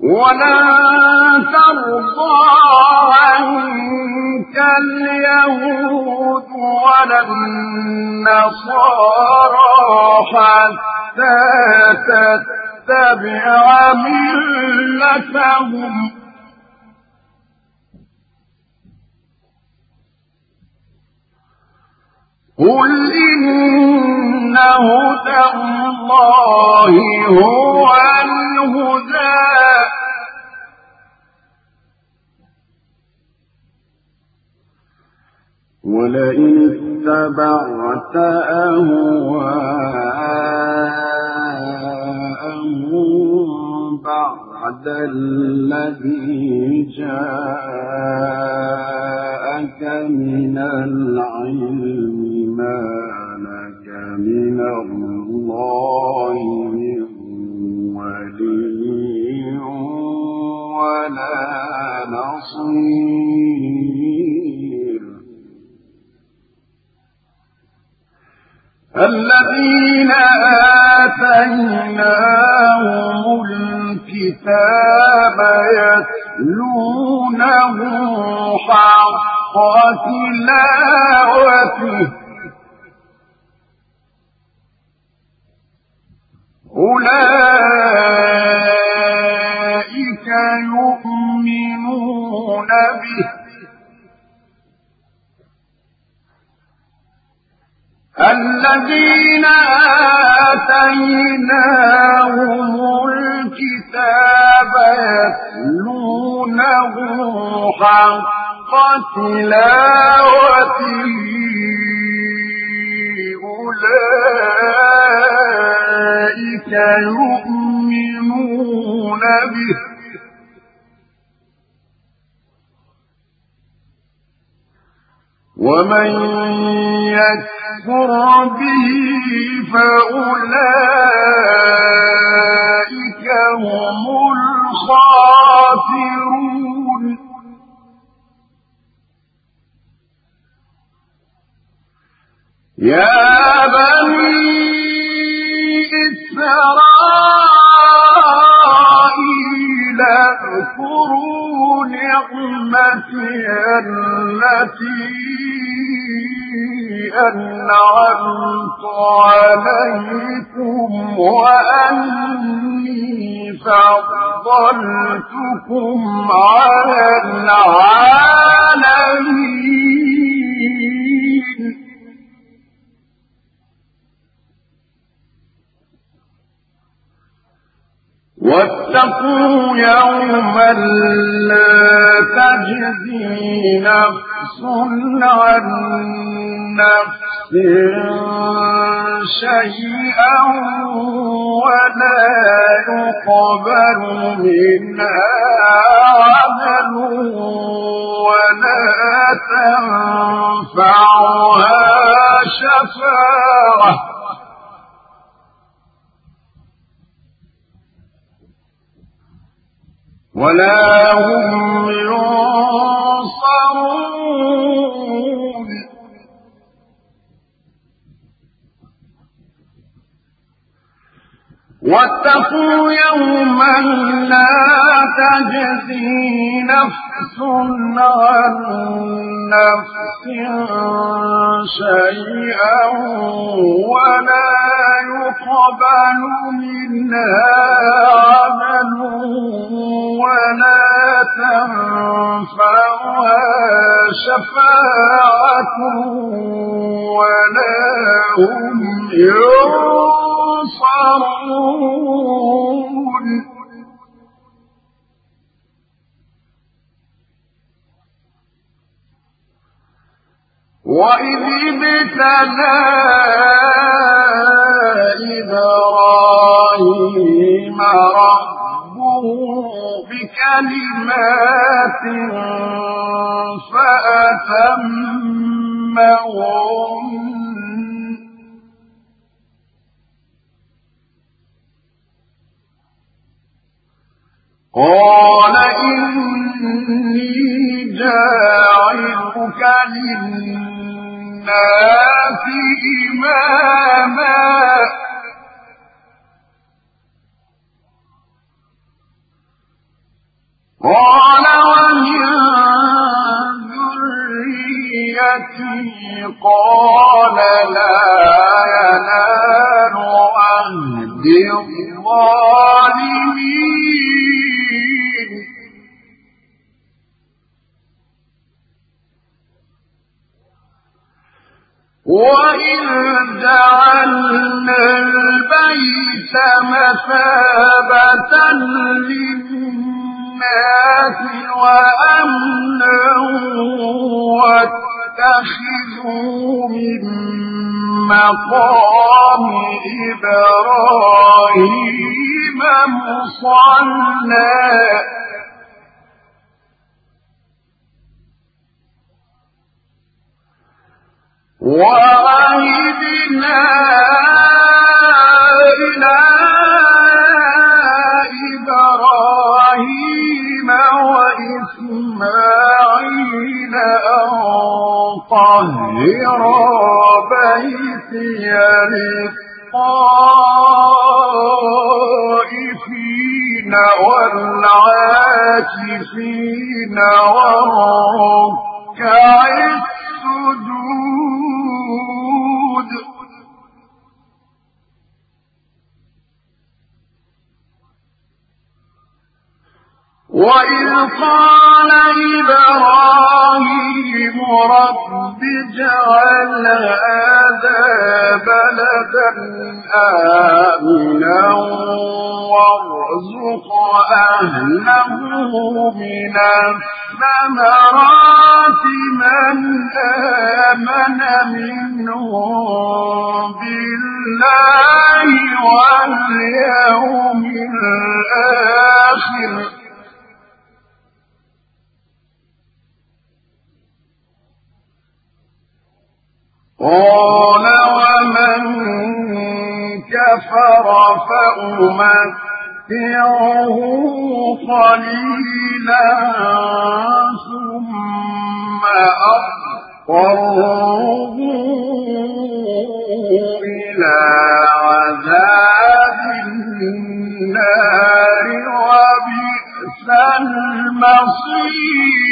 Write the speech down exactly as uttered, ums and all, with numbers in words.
ولن ترضى عنك اليهود ولا النصارى حتى تتبع ملتهم قل إن هدى الله هو الهدى ولئن اتبعت أهواءهم بعد الذي جاءك من العلم ما لك من الله من ولي ولا نصير الذين آتيناهم الكتاب يتلونه حق تلاوته أولئك يؤمنون به الذين آتيناهم الكتاب يتلونه حق تلاوته أولئك يؤمنون به ومن يكفر به فأولئك هم الخاسرون يا بني إسرائيل اذكروا نعمتي التي أنعمت عليكم وأني فضلتكم على العالمين واتقوا يوما لا تجزي نفس عن نفس شيئا ولا يقبل منها عدل ولا تنفعها شفاعة ولا هم ينصرون واتقوا يوما لا تجزي نفس عن نفس شيئا ولا يقبل منها عدل ولا تنفعها شفاعة ولا هم ينصرون وإذ ابتلى إبراهيم ربه بكلمات فأتمهن قال إني جاعلك للناس إماما قال ومن ذريتي قال لا ينال عهد الظالمين وإذ جعلنا البيت مثابة للناس وأمنا واتخذوا من مقام إبراهيم مصلى وعهدنا إلى إبراهيم وإسماعيل أن طهرا بيتي للطائفين والعاكفين والركع السجود وإذ قال إبراهيم رب اجعل هذا بلدا آمنا وارزق أهله من الثمرات من آمن منهم بالله واليوم الآخر قال ومن كفر فأمتعه قليلا ثم أضطره إلى عذاب النار وبئس المصير